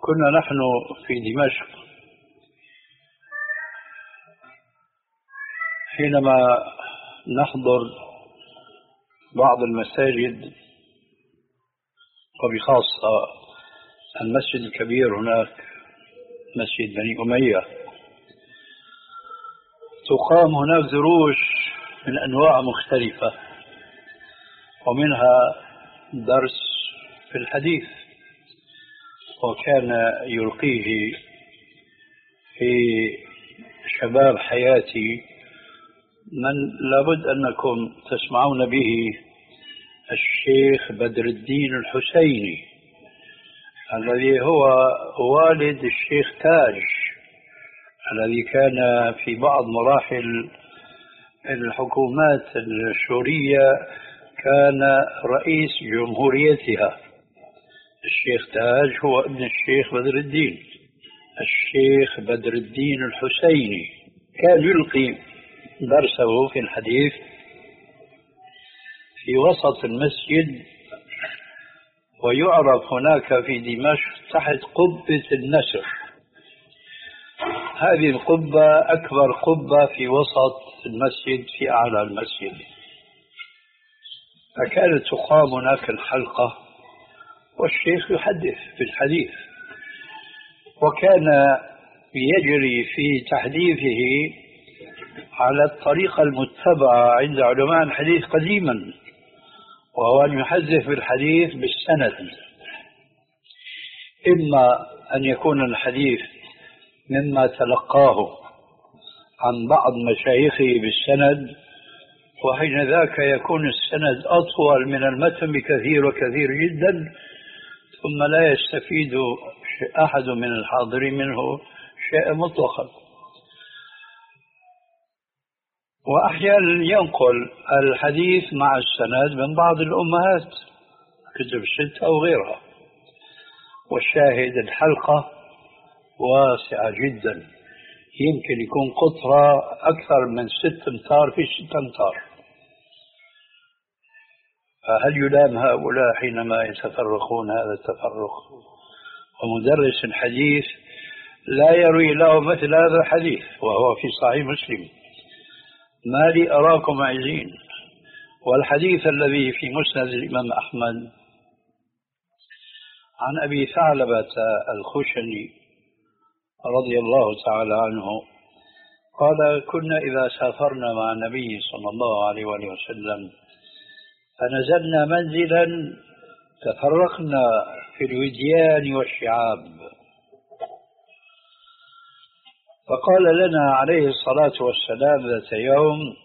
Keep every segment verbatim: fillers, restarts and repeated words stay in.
كنا نحن في دمشق حينما نحضر بعض المساجد، وبخاصة المسجد الكبير هناك مسجد بني أمية، تقام هناك دروس من أنواع مختلفة، ومنها درس في الحديث، وكان يلقيه في شباب حياتي من لابد أنكم تسمعون به، الشيخ بدر الدين الحسيني الذي هو والد الشيخ تاج، الذي كان في بعض مراحل الحكومات السورية كان رئيس جمهوريتها. الشيخ تاج هو ابن الشيخ بدر الدين. الشيخ بدر الدين الحسيني كان يلقي درسه في الحديث في وسط المسجد، ويعرف هناك في دمشق تحت قبة النسر. هذه القبة أكبر قبة في وسط المسجد في أعلى المسجد، فكانت تقام هناك الحلقة والشيخ يحدث في الحديث، وكان يجري في تحديثه على الطريقة المتبعة عند علماء الحديث قديما، وهو أن يحدث بالحديث بالسند، إما أن يكون الحديث مما تلقاه عن بعض مشايخه بالسند، وحين ذاك يكون السند أطول من المتن بكثير وكثير جدا، ثم لا يستفيد أحد من الحاضرين منه شيء مطلقا. وأحيانا ينقل الحديث مع السند من بعض الأمهات كتب الستة أو غيرها. والشاهد الحلقة واسعة جدا، يمكن يكون قطرها أكثر من ست أمتار في ست أمتار. فهل يلام هؤلاء حينما يتفرقون هذا التفرق؟ ومدرس الحديث لا يروي له مثل هذا الحديث وهو في صحيح مسلم، ما لي أراكم عايزين. والحديث الذي في مسند الإمام أحمد عن أبي ثعلبة الخشني رضي الله تعالى عنه قال: كنا إذا سافرنا مع النبي صلى الله عليه وآله وسلم فنزلنا منزلا تفرقنا في الوديان والشعاب، فقال لنا عليه الصلاة والسلام ذات يوم: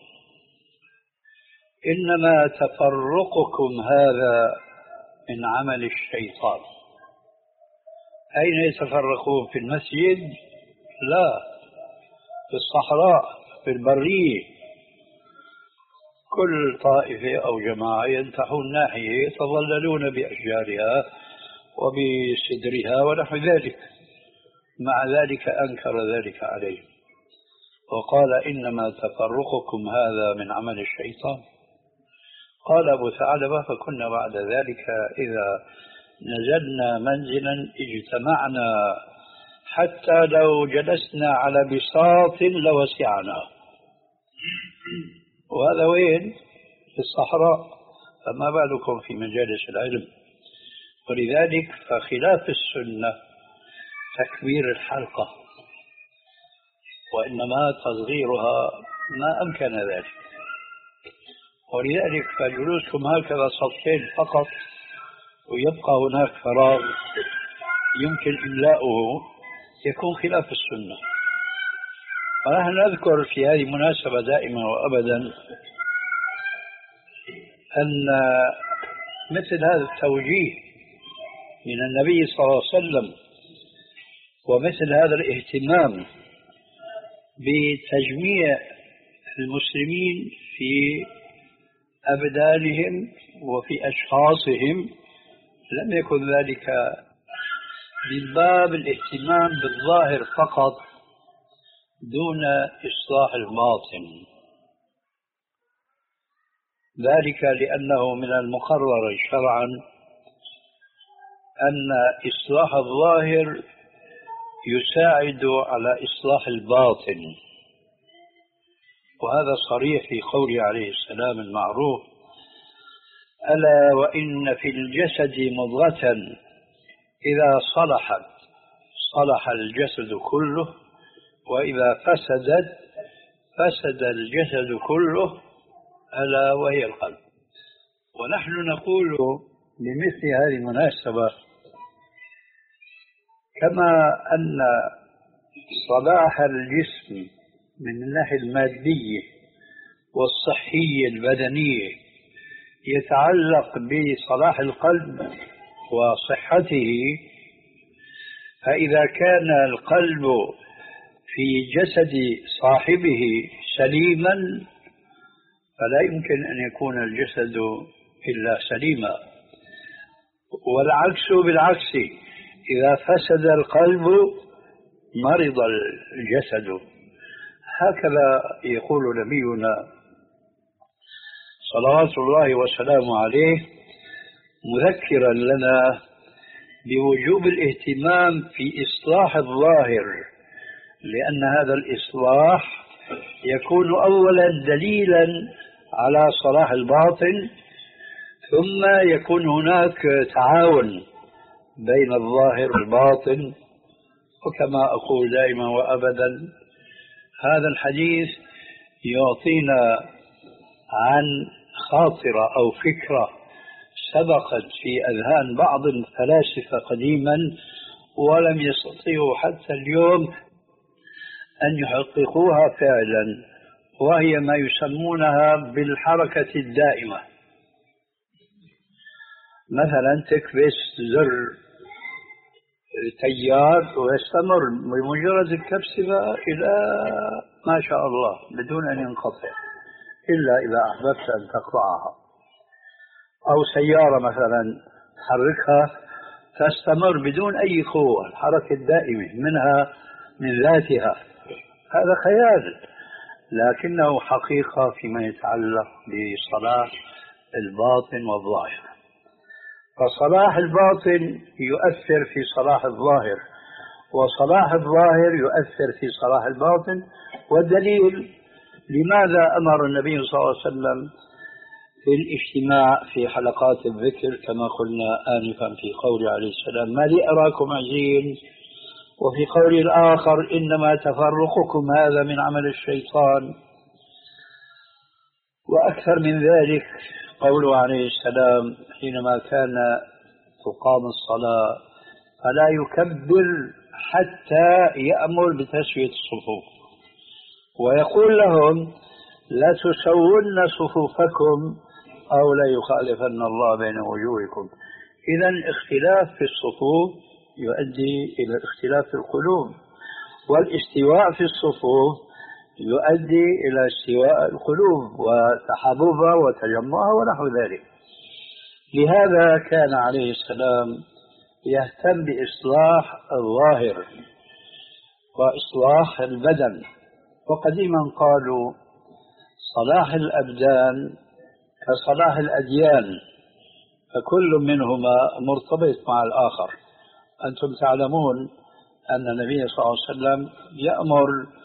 إنما تفرقكم هذا من عمل الشيطان. أين يتفرقون؟ في المسجد؟ لا، في الصحراء، في البرية. كل طائفة أو جماعة ينتحون ناحية يتظللون بأشجارها وبسدرها ونحو ذلك، مع ذلك أنكر ذلك عليه وقال: إنما تفرقكم هذا من عمل الشيطان. قال أبو ثعلبة: فكنا بعد ذلك إذا نزلنا منزلا اجتمعنا حتى لو جلسنا على بساط لوسعنا. وهذا وين؟ في الصحراء، فما بالكم في مجالس العلم. ولذلك فخلاف السنة تكبير الحلقة، وإنما تصغيرها ما أمكن ذلك. ولذلك فجلوسكم هكذا صفين فقط ويبقى هناك فراغ يمكن إملاؤه يكون خلاف السنة. ونحن نذكر في هذه المناسبة دائما وأبدا أن مثل هذا التوجيه من النبي صلى الله عليه وسلم ومثل هذا الاهتمام بتجميع المسلمين في أبدانهم وفي أشخاصهم لم يكن ذلك من باب الاهتمام بالظاهر فقط دون إصلاح الباطن، ذلك لأنه من المقرر شرعا أن إصلاح الظاهر يساعد على إصلاح الباطن، وهذا صريح في قوله عليه السلام المعروف: ألا وإن في الجسد مضغة إذا صلحت صلح الجسد كله، وإذا فسدت فسد الجسد كله، ألا وهي القلب. ونحن نقول بمثل هذه المناسبة كما أن صلاح الجسم من الناحية المادية والصحية البدنية يتعلق بصلاح القلب وصحته، فإذا كان القلب في جسد صاحبه سليما فلا يمكن أن يكون الجسد إلا سليما، والعكس بالعكس، إذا فسد القلب مرض الجسد. هكذا يقول نبينا صلوات الله وسلامه عليه، مذكرا لنا بوجوب الاهتمام في إصلاح الظاهر، لأن هذا الإصلاح يكون أولا دليلا على صلاح الباطن، ثم يكون هناك تعاون بين الظاهر والباطن. وكما أقول دائما وأبدا، هذا الحديث يعطينا عن خاطرة أو فكرة سبقت في أذهان بعض الفلاسفة قديما ولم يستطيعوا حتى اليوم أن يحققوها فعلا، وهي ما يسمونها بالحركة الدائمة. مثلا تكبس زر تيار ويستمر بمجرد الكبس إلى ما شاء الله بدون أن ينقطع، إلا إذا أحببت أن تقطعها. أو سيارة مثلا تحركها تستمر بدون أي قوة، الحركة الدائمة منها من ذاتها. هذا خيال، لكنه حقيقة فيما يتعلق بصلاح الباطن والظاهر. فصلاح الباطن يؤثر في صلاح الظاهر، وصلاح الظاهر يؤثر في صلاح الباطن. والدليل لماذا أمر النبي صلى الله عليه وسلم في الاجتماع في حلقات الذكر كما قلنا آنفا في قوله عليه السلام: ما لي أراكم عزين، وفي قول الآخر: إنما تفرقكم هذا من عمل الشيطان. وأكثر من ذلك قوله عليه السلام حينما كان تقام الصلاة: فلا يكبر حتى يأمر بتسوية الصفوف، ويقول لهم: لا تسون صفوفكم أو لا يخالفن الله بين وجوهكم. إذن اختلاف في الصفوف يؤدي إلى اختلاف في القلوب، والاستواء في الصفوف يؤدي إلى استواء القلوب وتحاببها وتجمعها ونحو ذلك. لهذا كان عليه السلام يهتم بإصلاح الظاهر وإصلاح البدن. وقديما قالوا: صلاح الأبدان كصلاح الأديان، فكل منهما مرتبط مع الآخر. أنتم تعلمون أن النبي صلى الله عليه وسلم يأمر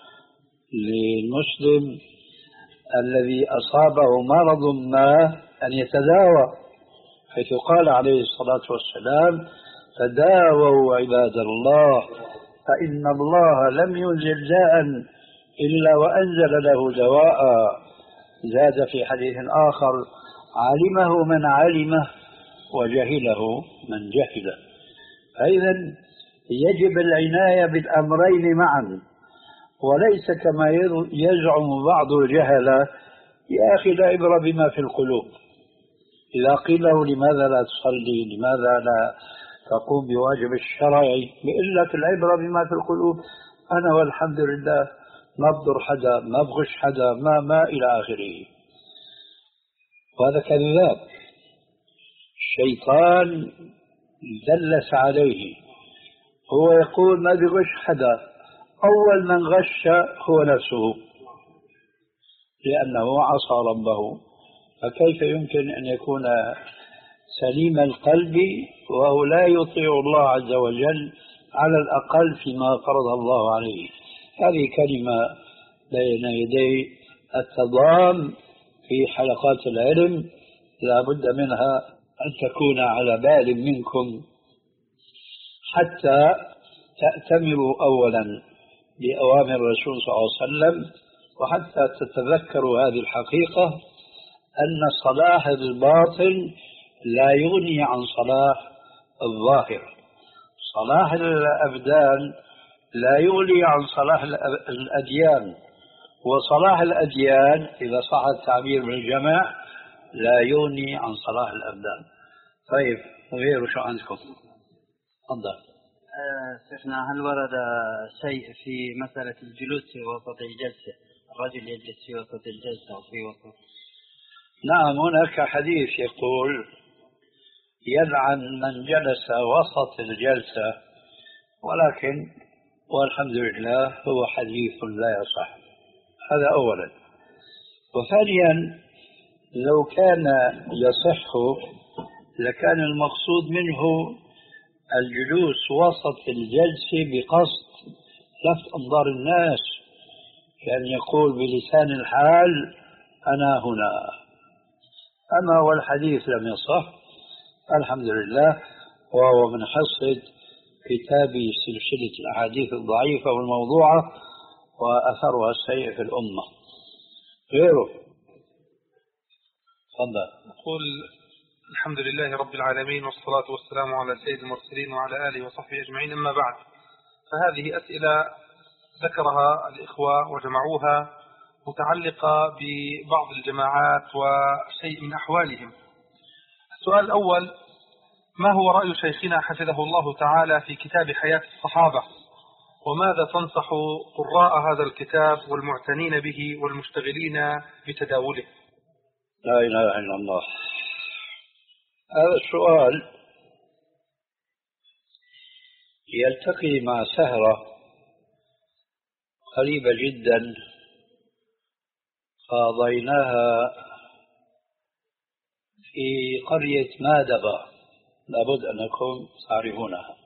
للمسلم الذي أصابه مرض ما أن يتداوى، حيث قال عليه الصلاة والسلام: تداووا عباد الله فإن الله لم ينزل داء إلا وأنزل له دواء. زاد في حديث آخر: علمه من علمه وجهله من جهله. فإذا يجب العناية بالأمرين معا، وليس كما يزعم بعض الجهلة: يا أخي لا عبرة بما في القلوب. إذا قيل له: لماذا لا تصلي، لماذا لا تقوم بواجب الشرعي، بيقول لك: العبرة بما في القلوب، أنا والحمد لله ما بضر حدا، ما بغش حدا، ما ما إلى آخره. وهذا كذاب، الشيطان دلس عليه. هو يقول ما بغش حدا، أول من غش هو نفسه، لأنه عصى ربه. فكيف يمكن أن يكون سليم القلب وهو لا يطيع الله عز وجل على الأقل فيما فرض الله عليه. هذه كلمة بين يدي التضام في حلقات العلم لا بد منها أن تكون على بال منكم حتى تأتمروا أولا بأوامر الرسول صلى الله عليه وسلم، وحتى تتذكروا هذه الحقيقة أن صلاح الباطن لا يغني عن صلاح الظاهر. صلاح الأبدان لا يغني عن صلاح الأديان، وصلاح الأديان إذا صح التعبير بالجمع لا يغني عن صلاح الأبدان. طيب غيره شو عندكم؟ تفضل. شيخنا، هل ورد شيء في مسألة الجلوس في وسط الجلسة؟ الرجل يجلس في وسط الجلسة وفي وسط. نعم، هناك حديث يقول يلعن من جلس وسط الجلسة، ولكن والحمد لله هو حديث لا يصح. هذا أولا. وثانيا لو كان يصح لكان المقصود منه الجلوس وسط الجلسة بقصد لفت أنظار الناس، كان يقول بلسان الحال أنا هنا. أما والحديث لم يصح الحمد لله، وهو من حصة كتاب سلسلة الأحاديث الضعيفة والموضوعة وأثرها السيء في الأمة. غيره تفضل. نقول الحمد لله رب العالمين، والصلاة والسلام على سيد المرسلين وعلى آله وصحبه أجمعين. أما بعد، فهذه أسئلة ذكرها الإخوة وجمعوها متعلقة ببعض الجماعات وشيء من أحوالهم. السؤال الأول: ما هو رأي شيخنا حفظه الله تعالى في كتاب حياة الصحابة، وماذا تنصح قراء هذا الكتاب والمعتنين به والمشتغلين بتداوله؟ لا إله إلا الله. هذا السؤال يلتقي مع سهرة قريبة جدا قضيناها في قرية مادبة، لابد أنكم تعرفونها.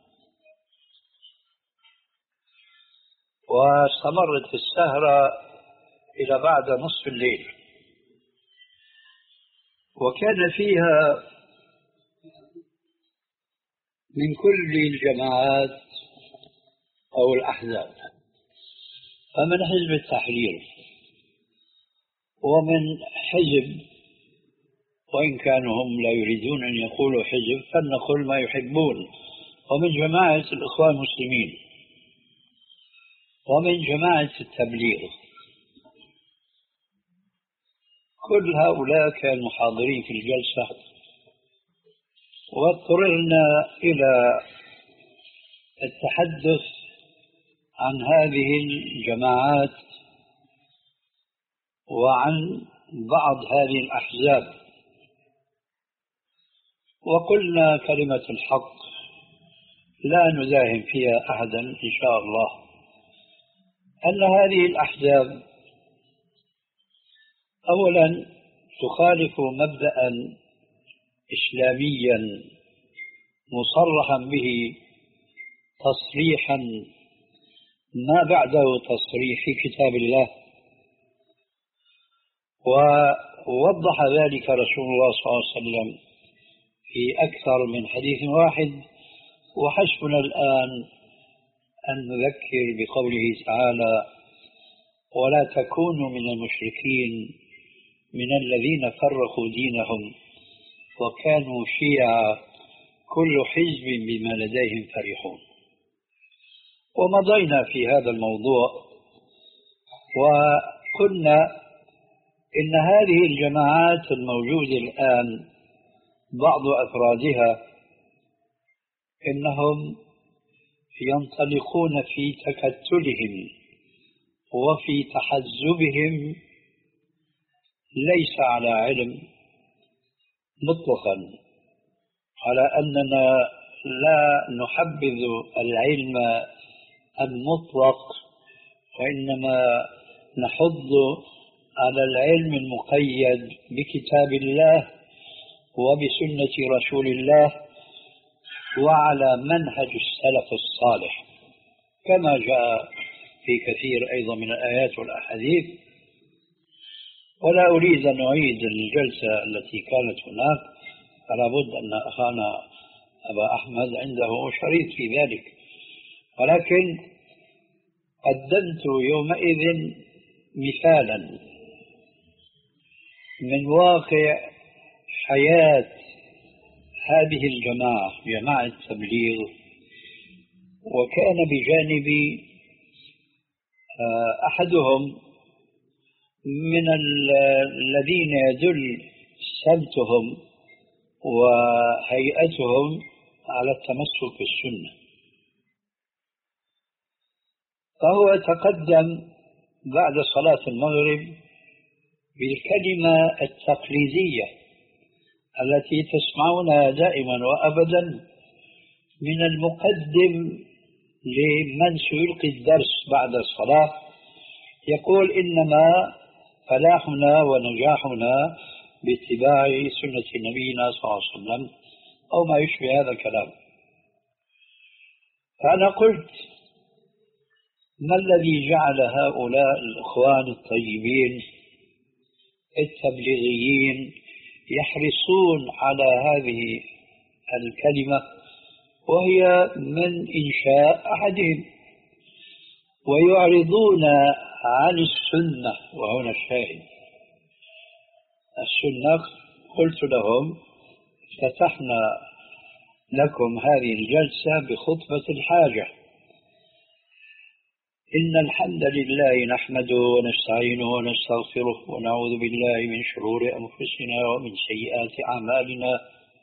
واستمرت السهرة إلى بعد نصف الليل، وكان فيها من كل الجماعات أو الأحزاب، فمن حزب التحرير ومن حزب، وإن كانوا هم لا يريدون أن يقولوا حزب فلنقل ما يحبون، ومن جماعة الإخوان المسلمين، ومن جماعة التبليغ. كل هؤلاء كانوا حاضرين في الجلسة، واضطررنا إلى التحدث عن هذه الجماعات وعن بعض هذه الأحزاب، وقلنا كلمة الحق لا نزاحم فيها أحدا إن شاء الله، أن هذه الأحزاب أولا تخالف مبدأ إسلاميا مصرحا به تصريحا ما بعده تصريح في كتاب الله، ووضح ذلك رسول الله صلى الله عليه وسلم في أكثر من حديث واحد. وحسبنا الآن أن نذكر بقوله تعالى: ولا تكونوا من المشركين من الذين فرقوا دينهم وكانوا شيعا كل حزب بما لديهم فرحون. ومضينا في هذا الموضوع وقلنا إن هذه الجماعات الموجودة الآن بعض أفرادها إنهم ينطلقون في تكتلهم وفي تحزبهم ليس على علم مطلقا، على أننا لا نحبذ العلم المطلق، وإنما نحض على العلم المقيد بكتاب الله وبسنة رسول الله وعلى منهج السلف الصالح كما جاء في كثير أيضا من الآيات والأحاديث. ولا أريد أن أعيد الجلسة التي كانت هناك، فلا بد أن أخانا أبا أحمد عنده شريط في ذلك، ولكن قدمت يومئذ مثالا من واقع حياة هذه الجماعة، جماعة التبليغ. وكان بجانبي أحدهم من الذين يدل سمتهم وهيئتهم على التمسك بالسنة، فهو تقدم بعد صلاة المغرب بالكلمة التقليدية التي تسمعونها دائما وأبدا من المقدم لمن سيلقي الدرس بعد الصلاة، يقول: إنما فلاحنا ونجاحنا باتباع سنة نبينا صلى الله عليه وسلم، أو ما يشبه هذا الكلام. فأنا قلت: ما الذي جعل هؤلاء الإخوان الطيبين التبليغيين يحرصون على هذه الكلمة وهي من إنشاء أحدهم، ويعرضون عن السنة؟ وهنا الشاهد، السنة. قلت لهم: فتحنا لكم هذه الجلسة بخطبة الحاجة. إن الحمد لله نحمده ونستعينه ونستغفره ونعوذ بالله من شرور أنفسنا ومن سيئات أعمالنا،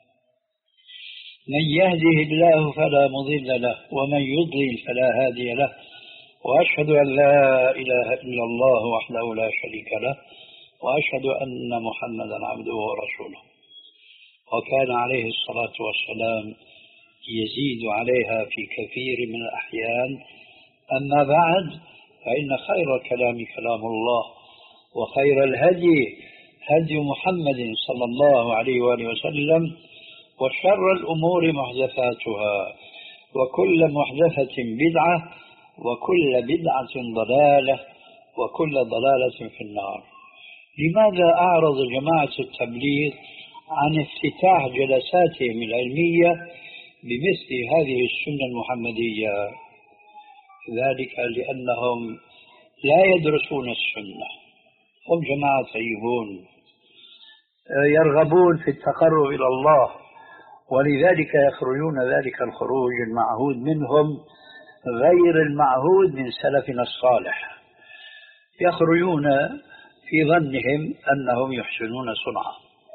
من يهده الله فلا مضل له ومن يضلل فلا هادي له، وأشهد أن لا إله إلا الله وحده لا شريك له، وأشهد أن محمدا عبده ورسوله. وكان عليه الصلاة والسلام يزيد عليها في كثير من الأحيان: أما بعد، فإن خير الكلام كلام الله، وخير الهدي هدي محمد صلى الله عليه وآله وسلم، وشر الأمور محدثاتها، وكل محدثة بدعة، وكل بدعة ضلالة، وكل ضلالة في النار. لماذا أعرض جماعة التبليغ عن افتتاح جلساتهم العلمية بمثل هذه السنة المحمدية؟ ذلك لأنهم لا يدرسون السنة، هم جماعة طيبون يرغبون في التقرب إلى الله، ولذلك يخرجون ذلك الخروج المعهود منهم غير المعهود من سلفنا الصالح، يخرجون في ظنهم أنهم يحسنون صنعا.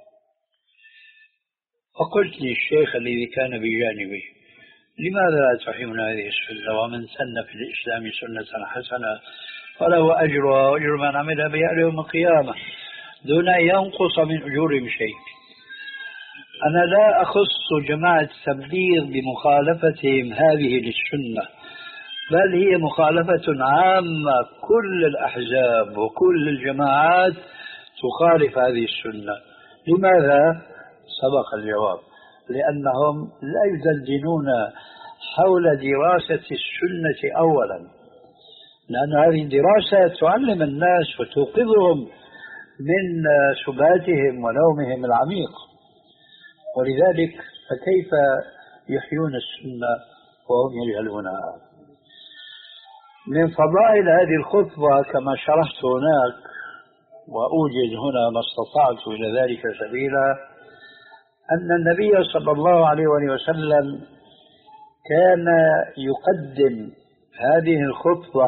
فقلت للشيخ الذي كان بجانبي: لماذا لا تحيون هذه السنة؟ ومن سن في الإسلام سنة حسنة فله أجرها وأجر من عملها بها يوم القيامة دون أن ينقص من أجورهم شيء. أنا لا أخص جماعة التبليغ بمخالفتهم هذه للسنة، بل هي مخالفة عامة، كل الأحزاب وكل الجماعات تخالف هذه السنة. لماذا؟ سبق الجواب: لأنهم لا يدندنون حول دراسة السنة أولا، لأن هذه الدراسة تعلم الناس وتوقظهم من سباتهم ونومهم العميق، ولذلك فكيف يحيون السنة وهم يجهلونها؟ من فضائل هذه الخطبة كما شرحت هناك، وأوجد هنا ما استطعت إلى ذلك سبيلا، أن النبي صلى الله عليه وسلم كان يقدم هذه الخطبة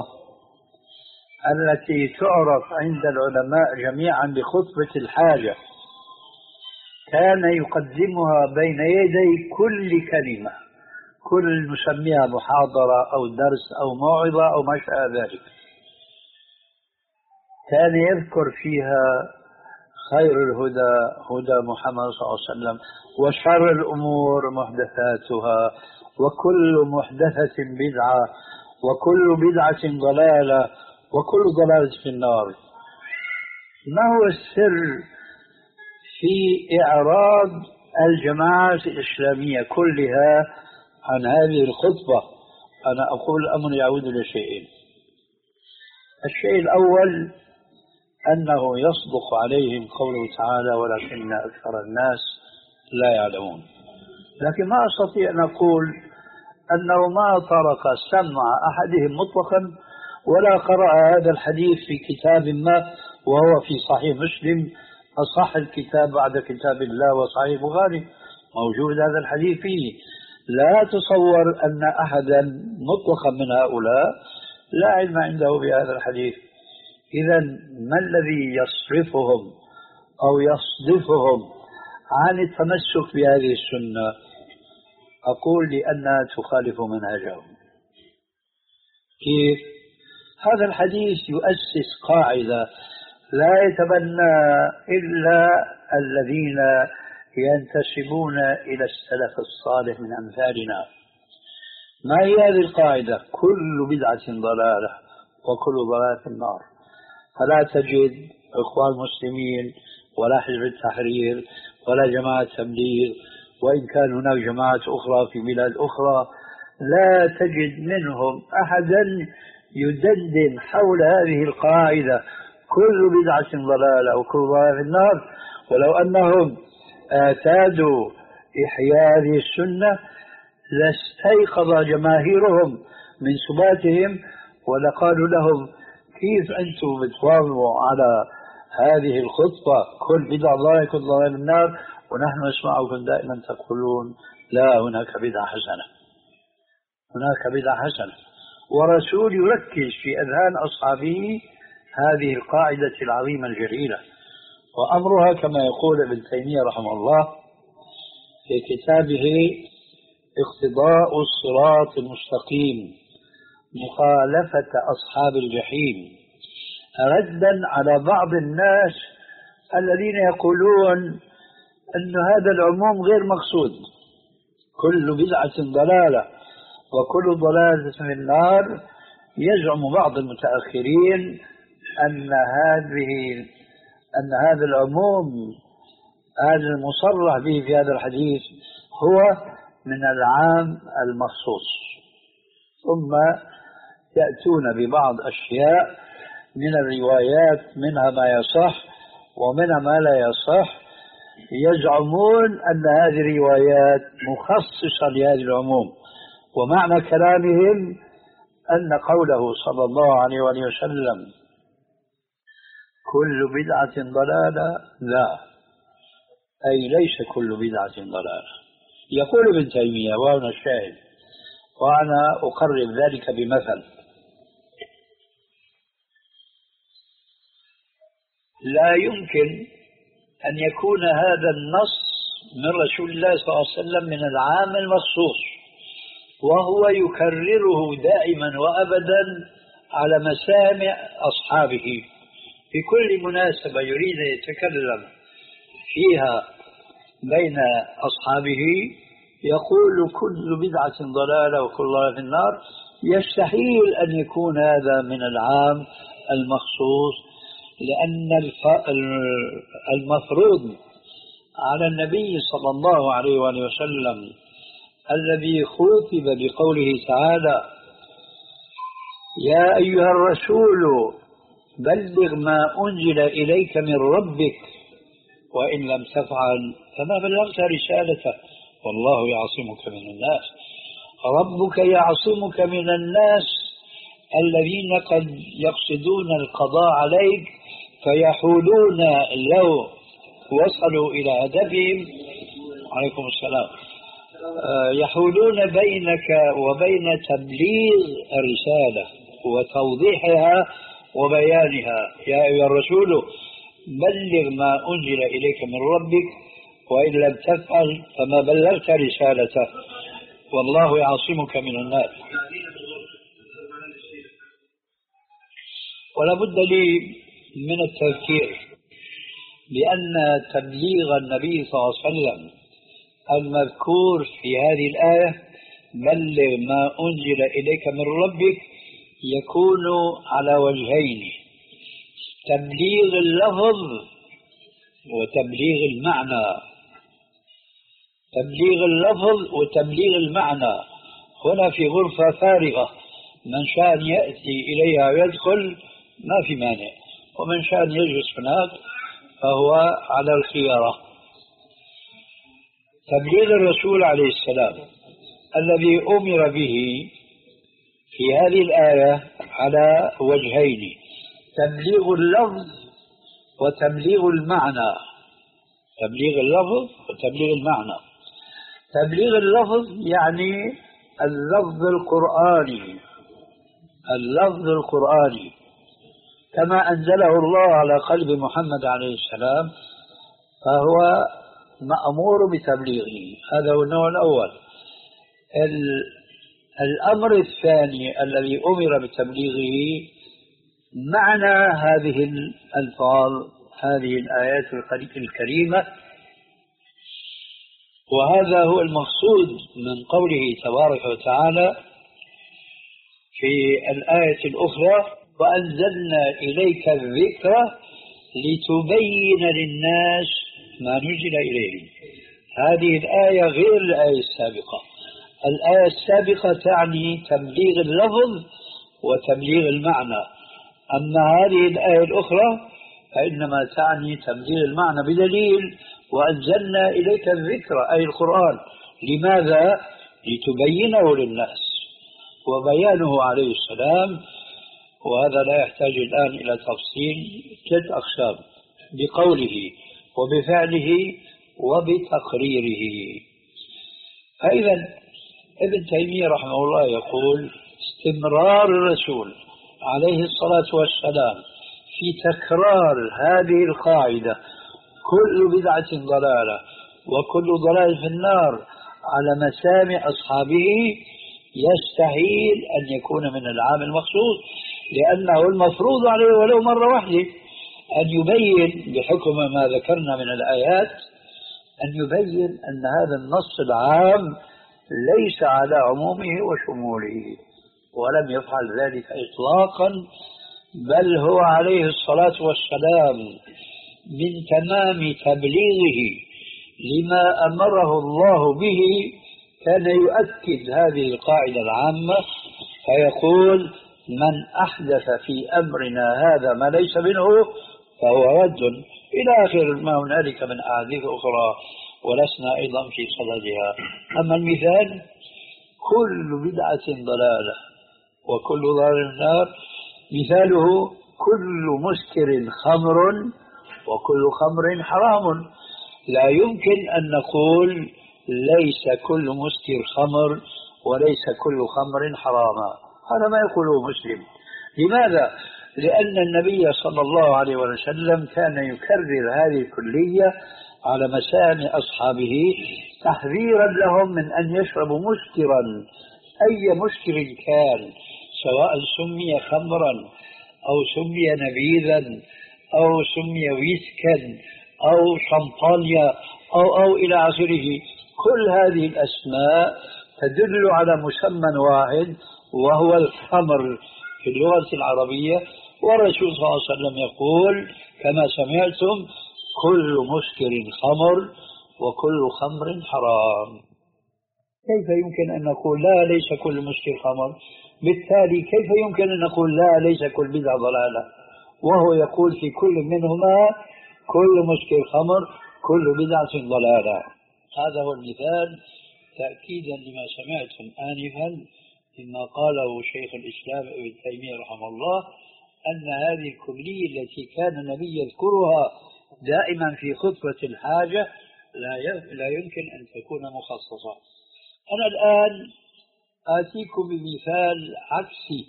التي تعرف عند العلماء جميعا بخطبة الحاجة، كان يقدمها بين يدي كل كلمة، كل نسميها محاضرة أو درس أو موعظة أو ما شابه ذلك، كان يذكر فيها خير الهدى هدى محمد صلى الله عليه وسلم، وشر الأمور محدثاتها، وكل محدثة بدعة، وكل بدعة ضلالة، وكل ضلالة في النار. ما هو السر في إعراض الجماعات الإسلامية كلها عن هذه الخطبة. أنا أقول الأمر يعود إلى شيئين. الشيء الأول أنه يصدق عليهم قوله تعالى ولكن أكثر الناس لا يعلمون، لكن ما أستطيع أن أقول أنه ما طرق سمع أحدهم مطلقا ولا قرأ هذا الحديث في كتاب ما وهو في صحيح مسلم أصح الكتاب بعد كتاب الله وصحيح البخاري، موجود هذا الحديث فيه. لا تصور أن أحدا مطلقا من هؤلاء لا علم عنده بهذا الحديث. إذا ما الذي يصرفهم أو يصدفهم عن التمسك بهذه السنة؟ أقول لأنها تخالف منهجهم. كيف؟ هذا الحديث يؤسس قاعدة لا يتبنى إلا الذين ينتسبون إلى السلف الصالح من أمثالنا. ما هي هذه القاعدة؟ كل بدعة ضلالة وكل ضلالة في النار. فلا تجد إخوان المسلمين ولا حزب التحرير ولا جماعة تبليغ، وإن كان هناك جماعات أخرى في بلاد أخرى، لا تجد منهم أحدا يدندن حول هذه القاعدة كل بدعة ضلالة وكل ضلالة في النار. ولو أنهم اعتادوا إحياء هذه السنة لاستيقظ جماهيرهم من سباتهم ولقالوا لهم كيف أنتم بتواظبوا على هذه الخطبة كل بدعة ضلالة كل ضلالة في النار ونحن نسمعكم دائما تقولون لا هناك بدعة حسنة، هناك بدعة حسنة. ورسول يركز في أذهان أصحابه هذه القاعدة العظيمة الجليلة، وأمرها كما يقول ابن تيمية رحمه الله في كتابه اقتضاء الصراط المستقيم مخالفة أصحاب الجحيم، ردا على بعض الناس الذين يقولون أن هذا العموم غير مقصود، كل بدعة ضلالة وكل ضلالة في النار. يزعم بعض المتأخرين أن هذه أن هذا العموم هذا المصرح به في هذا الحديث هو من العام المخصوص، ثم يأتون ببعض أشياء من الروايات منها ما يصح ومنها ما لا يصح، يزعمون أن هذه الروايات مخصصة لهذه العموم. ومعنى كلامهم أن قوله صلى الله عليه وآله وسلم كل بدعة ضلالة لا، أي ليس كل بدعة ضلالة. يقول ابن تيمية وهنا الشاهد، وأنا أقرب ذلك بمثل. لا يمكن أن يكون هذا النص من رسول الله صلى الله عليه وسلم من العام المخصوص وهو يكرره دائما وأبدا على مسامع أصحابه في كل مناسبة يريد أن يتكلم فيها بين أصحابه يقول كل بدعة ضلالة وكل ضلالة في النار. يستحيل أن يكون هذا من العام المخصوص، لأن المفروض على النبي صلى الله عليه وآله وسلم الذي خوطب بقوله تعالى يا أيها الرسول بلغ ما أنزل إليك من ربك وإن لم تفعل فما بلغت رسالته والله يعصمك من الناس. ربك يعصمك من الناس الذين قد يقصدون القضاء عليك فيحولون لو وصلوا إلى هدفهم عليكم السلام يحولون بينك وبين تبليغ الرسالة وتوضيحها وبيانها. يا أيها الرسول بلغ ما أنزل إليك من ربك وإن لم تفعل فما بلغت رسالته والله يعصمك من الناس. ولا بد لي من التذكير بأن تبليغ النبي صلى الله عليه وسلم المذكور في هذه الآية بلغ ما أنزل إليك من ربك يكون على وجهين: تبليغ اللفظ وتبليغ المعنى، تبليغ اللفظ وتبليغ المعنى. هنا في غرفة فارغة، من شاء يأتي إليها ويدخل ما في مانع، ومن شاء يجلس هناك فهو على الخيارة. تبليغ الرسول عليه السلام الذي أمر به في هذه الآية على وجهين: تبليغ اللفظ وتبليغ المعنى. تبليغ اللفظ وتبليغ المعنى. تبليغ اللفظ يعني اللفظ القرآني، اللفظ القرآني كما أنزله الله على قلب محمد عليه السلام، فهو مأمور بتبليغه. هذا هو النوع الأول. الأمر الثاني الذي أمر بتبليغه معنى هذه الألفاظ، هذه الآيات الكريمة. وهذا هو المقصود من قوله تبارك وتعالى في الآية الأخرى: وأنزلنا إليك الذكر لتبين للناس ما نزل إليهم. هذه الآية غير الآية السابقة. الآية السابقة تعني تبليغ اللفظ وتبليغ المعنى، أما هذه الآية الأخرى فإنما تعني تبليغ المعنى بدليل: وأنزلنا إليك الذكر أي القرآن. لماذا؟ لتبينه للناس. وبيانه عليه السلام، وهذا لا يحتاج الآن إلى تفصيل، ثلاث أقسام: بقوله وبفعله وبتقريره. فإذا ابن تيمية رحمه الله يقول: استمرار الرسول عليه الصلاة والسلام في تكرار هذه القاعدة: كل بدعة ضلالة وكل ضلال في النار، على مسامع أصحابه، يستحيل أن يكون من العام المخصوص، لأنه المفروض عليه ولو مرة واحدة أن يبين بحكم ما ذكرنا من الآيات، أن يبين أن هذا النص العام ليس على عمومه وشموله، ولم يفعل ذلك إطلاقا، بل هو عليه الصلاة والسلام من تمام تبليغه لما أمره الله به كان يؤكد هذه القاعدة العامة، فيقول: من أحدث في أمرنا هذا ما ليس منه فهو رد، إلى آخر ما هنالك من أحاديث أخرى ولسنا أيضا في صددها. أما المثال: كل بدعة ضلالة وكل ضلال النار، مثاله: كل مسكر خمر وكل خمر حرام. لا يمكن أن نقول ليس كل مسكر خمر وليس كل خمر حراما، هذا ما يقوله مسلم. لماذا؟ لأن النبي صلى الله عليه وسلم كان يكرر هذه الكلية على مسامع أصحابه تحذيرا لهم من أن يشربوا مسكرا، أي مسكر كان، سواء سمي خمرا أو سمي نبيذا أو سمي ويسكا أو شمبانيا أو أو إلى آخره. كل هذه الأسماء تدل على مسمى واحد وهو الخمر في اللغة العربية. والرسول صلى الله عليه وسلم يقول كما سمعتم: كل مسكر خمر وكل خمر حرام. كيف يمكن أن نقول لا ليس كل مسكر خمر؟ بالتالي كيف يمكن أن نقول لا ليس كل بدعة ضلالة، وهو يقول في كل منهما: كل مسكر خمر كل بدعة ضلالة. هذا هو المثال تأكيدا لما سمعتم آنفا مما قاله شيخ الإسلام ابن تيمية رحمه الله، أن هذه الكلية التي كان النبي يذكرها دائما في خطبة الحاجة لا يمكن أن تكون مخصصة. أنا الآن آتيكم بمثال عكسي،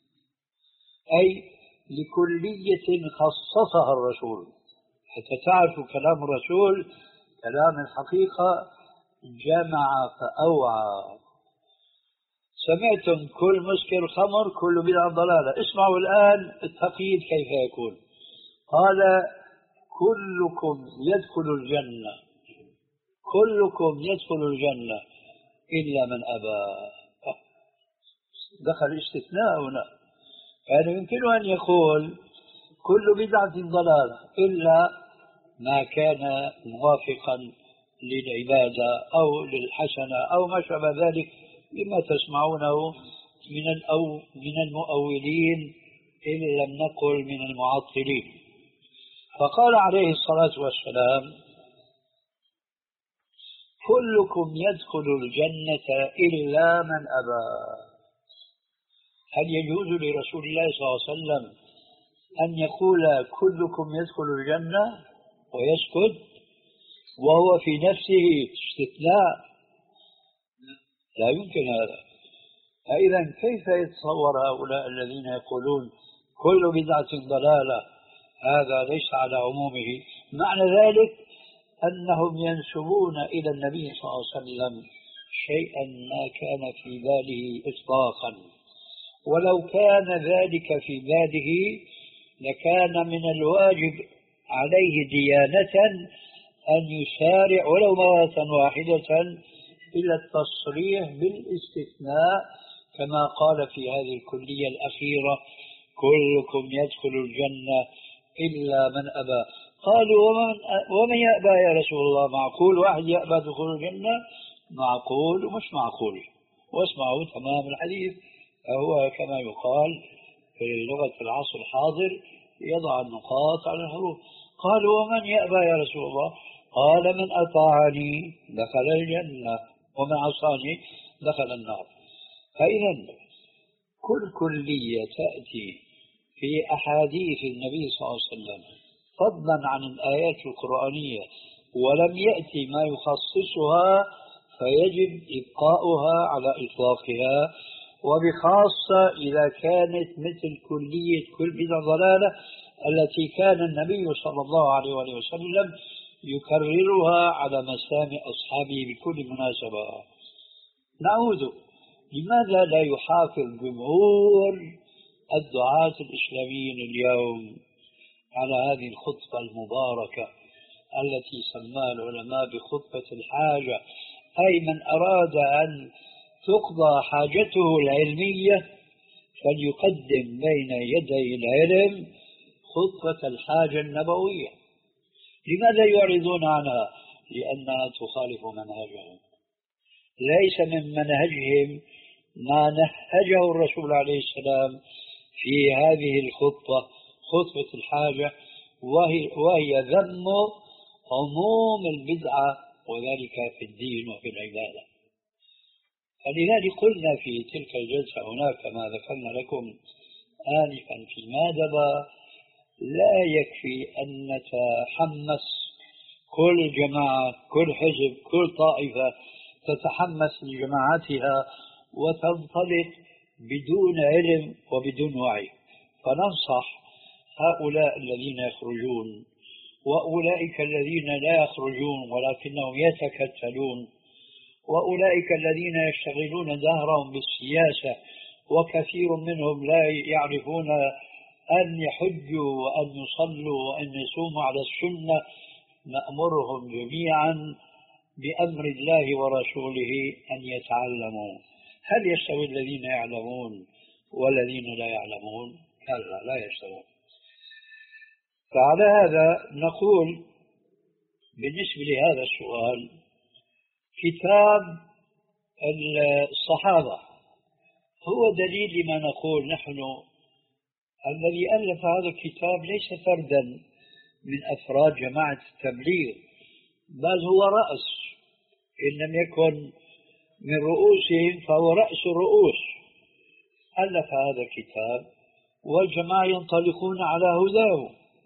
أي لكلية خصصها الرسول، حتى تعرفوا كلام الرسول كلام الحقيقة جمع فأوعى. سمعتم كل مسكر خمر كل بدعة ضلالة، اسمعوا الآن التقييد كيف يكون. قال: كلكم يدخل الجنة، كلكم يدخل الجنة إلا من أبى. دخل استثناء هنا، يعني يمكن أن يقول كل بدعة ضلالة إلا ما كان موافقا للعبادة أو للحسنة أو ما شابه ذلك مما تسمعونه من الأو من المؤولين إن لم نقل من المعطلين. فقال عليه الصلاة والسلام: كلكم يدخل الجنة إلا من أبى. هل يجوز لرسول الله صلى الله عليه وسلم أن يقول كلكم يدخل الجنة ويسكت وهو في نفسه استثناء؟ لا يمكن هذا. فإذا كيف يتصور هؤلاء الذين يقولون كل بدعة ضلالة هذا ليس على عمومه؟ معنى ذلك أنهم ينسبون إلى النبي صلى الله عليه وسلم شيئا ما كان في باله إطلاقا، ولو كان ذلك في باله لكان من الواجب عليه ديانة أن يسارع ولو مرة واحدة إلى التصريح بالاستثناء كما قال في هذه الكلية الأخيرة: كلكم يدخل الجنة إلا من أبى. قالوا: ومن, ومن يأبى يا رسول الله؟ معقول واحد يأبى دخول الجنة؟ معقول ومش معقول. واسمعوا تمام الحديث، هو كما يقال في لغة العصر الحاضر يضع النقاط على الحروف. قالوا: ومن يأبى يا رسول الله؟ قال: من أطاعني دخل الجنة ومن عصاني دخل النار. فإذا كل كلية تأتي في أحاديث النبي صلى الله عليه وسلم فضلا عن الآيات القرآنية ولم يأتي ما يخصصها فيجب إبقاؤها على إطلاقها، وبخاصة إذا كانت مثل كلية كل بدعة ضلالة التي كان النبي صلى الله عليه وآله وسلم يكررها على مسامع أصحابه بكل مناسبة. نعود: لماذا لا يحافظ جمهور الدعاة الإسلاميين اليوم على هذه الخطبة المباركة التي سماها العلماء بخطبة الحاجة؟ أي من أراد أن تقضى حاجته العلمية فليقدم بين يدي العلم خطبة الحاجة النبوية. لماذا يعرضون عنها؟ لأنها تخالف منهجهم. ليس من منهجهم ما نهجه الرسول عليه السلام في هذه الخطبة، خطبة الحاجة، وهي, وهي ذم عموم البدعة وذلك في الدين وفي العبادة. فلذلك قلنا في تلك الجلسة هناك ما ذكرنا لكم آنفا في المادبة: لا يكفي أن نتحمس كل جماعة كل حزب كل طائفة تتحمس لجماعتها وتنطلق بدون علم وبدون وعي. فننصح هؤلاء الذين يخرجون وأولئك الذين لا يخرجون ولكنهم يتكتلون وأولئك الذين يشتغلون دهرهم بالسياسة وكثير منهم لا يعرفون أن يحجوا وأن يصلوا وأن يصوموا على السنة، نأمرهم جميعا بأمر الله ورسوله أن يتعلموا. هل يستوي الذين يعلمون والذين لا يعلمون؟ كلا لا يستوون. فعلى هذا نقول بالنسبة لهذا السؤال: كتاب الصحابة هو دليل لما نقول نحن الذي ألف هذا الكتاب ليس فردا من أفراد جماعة التبليغ، بل هو رأس، إن لم يكن من رؤوسهم فهو رأس الرؤوس. ألف هذا الكتاب والجماعة ينطلقون على هداه،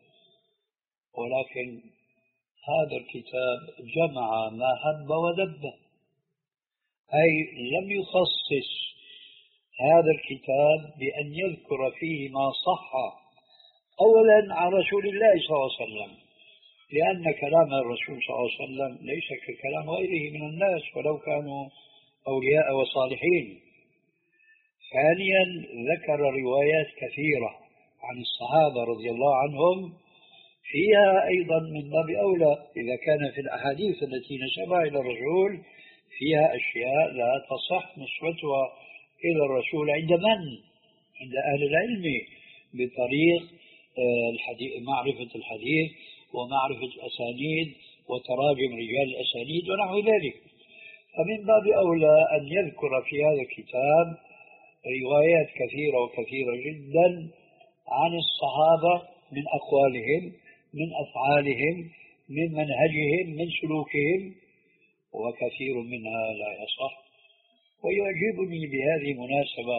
ولكن هذا الكتاب جمع ما هب ودب، أي لم يخصص هذا الكتاب بأن يذكر فيه ما صح أولا عن رسول الله صلى الله عليه وسلم، لأن كلام الرسول صلى الله عليه وسلم ليس ككلام غيره من الناس ولو كانوا أولياء وصالحين. ثانيا ذكر روايات كثيرة عن الصحابة رضي الله عنهم، فيها أيضا من باب أولى إذا كان في الأحاديث التي نسبها إلى الرسول فيها أشياء لا تصح نسبتها إلى الرسول عند من؟ عند أهل العلم بطريق الحديث، معرفة الحديث ومعرفة الأسانيد وتراجم رجال الأسانيد ونحو ذلك. فمن باب أولى أن يذكر في هذا الكتاب روايات كثيرة وكثيرة جدا عن الصحابة من أقوالهم، من أفعالهم، من منهجهم، من سلوكهم، وكثير منها لا يصح. ويعجبني بهذه المناسبة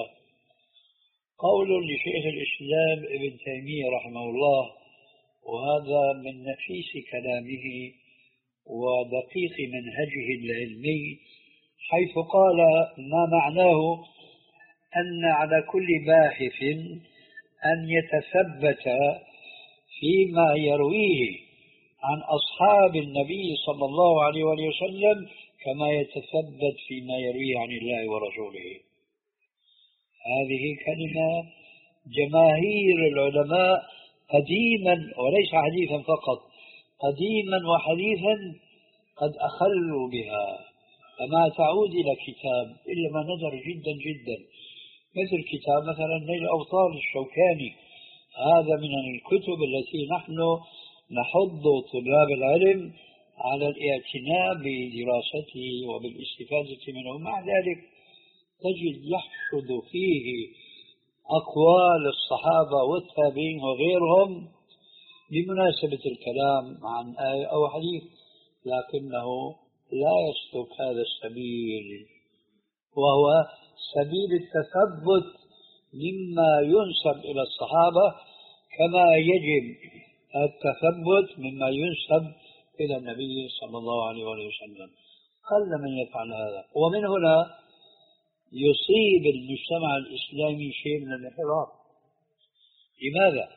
قول لشيخ الإسلام ابن تيمية رحمه الله، وهذا من نفيس كلامه ودقيق منهجه العلمي، حيث قال ما معناه أن على كل باحث أن يتثبت فيما يرويه عن أصحاب النبي صلى الله عليه وسلم كما يتثبت فيما يرويه عن الله ورسوله. هذه كلمة جماهير العلماء قديما وليس حديثا فقط، قديما وحديثا قد أخلوا بها، فما تعود إلى كتاب إلا ما نظر جدا جدا، مثل كتاب مثلا نيل الأوطار الشوكاني. هذا من الكتب التي نحن نحض طلاب العلم على الاعتناء بدراسته وبالاستفادة منه. مع ذلك تجد يحشد فيه أقوال الصحابة والتابعين وغيرهم بمناسبة الكلام عن آية أو حديث، لكنه لا يسلك هذا السبيل، وهو سبيل التثبت مما ينسب إلى الصحابة كما يجب التثبت مما ينسب إلى النبي صلى الله عليه وسلم. قل من يفعل هذا، ومن هنا يصيب المجتمع الإسلامي شيء من الانحراف. لماذا؟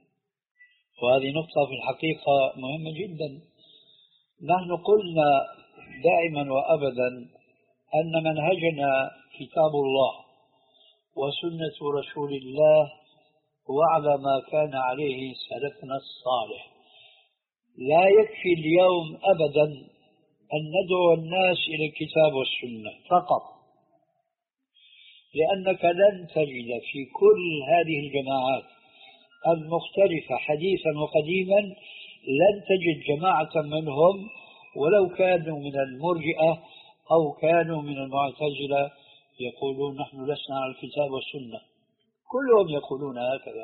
وهذه نقطة في الحقيقة مهمة جدا. نحن قلنا دائما وأبدا أن منهجنا كتاب الله وسنة رسول الله وعلى ما كان عليه سلفنا الصالح. لا يكفي اليوم أبدا أن ندعو الناس إلى الكتاب والسنة فقط، لأنك لن تجد في كل هذه الجماعات المختلفة حديثا وقديما، لن تجد جماعة منهم ولو كانوا من المرجئة أو كانوا من المعتزلة يقولون نحن لسنا على الكتاب والسنة، كلهم يقولون هكذا.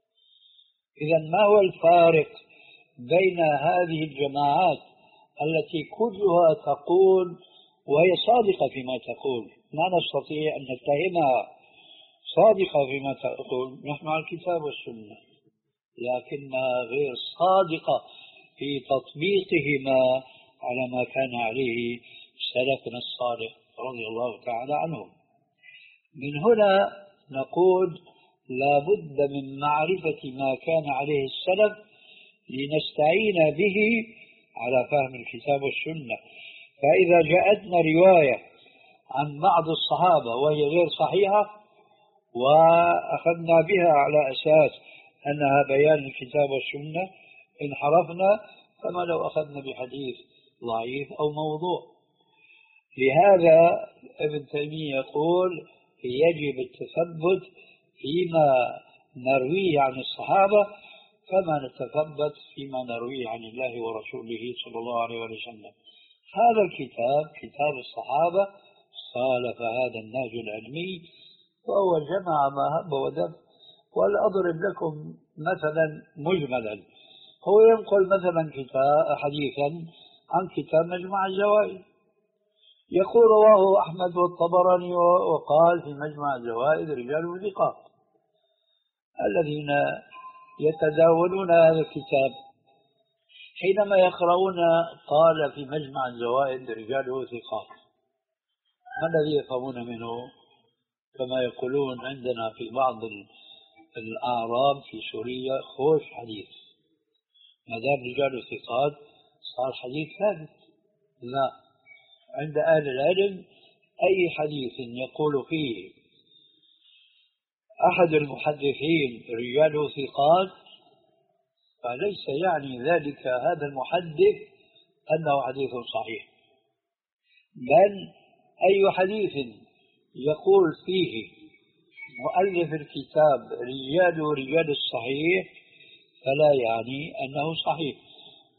إذا ما هو الفارق بين هذه الجماعات التي كلها تقول وهي صادقة فيما تقول، ما نستطيع أن نتهمها صادقة فيما تقول نحن على الكتاب والسنة، لكنها غير صادقة في تطبيقهما على ما كان عليه سلفنا الصالح رضي الله تعالى عنهم. من هنا نقول لا بد من معرفة ما كان عليه السلف لنستعين به على فهم الكتاب والسنة. فإذا جاءتنا رواية عن بعض الصحابة وهي غير صحيحة وأخذنا بها على أساس أنها بيان الكتاب والسنة، انحرفنا كما لو أخذنا بحديث ضعيف أو موضوع. لهذا ابن تيمية يقول يجب التثبت فيما نرويه عن الصحابة كما نتثبت فيما نرويه عن الله ورسوله صلى الله عليه وسلم. هذا الكتاب كتاب الصحابة خالف هذا النهج العلمي، وهو جمع ما هب ودب. ولأضرب لكم مثلا مجملا، هو ينقل مثلا كتاب حديثا عن كتاب مجمع الزوائد، يقول رواه أحمد والطبراني وقال في مجمع الزوائد رجال ثقات. الذين يتداولون هذا الكتاب حينما يقرؤون قال في مجمع الزوائد رجال ثقات، ما الذي يفهمون منه؟ كما يقولون عندنا في بعض الأعراب في سوريا خوش حديث، ما دام رجال ثقات صار حديث ثابت. لا، عند أهل العلم أي حديث يقول فيه أحد المحدثين رجال ثقات فليس يعني ذلك هذا المحدث أنه حديث صحيح، بل أي حديث يقول فيه مؤلف الكتاب رجال رجال الصحيح فلا يعني أنه صحيح.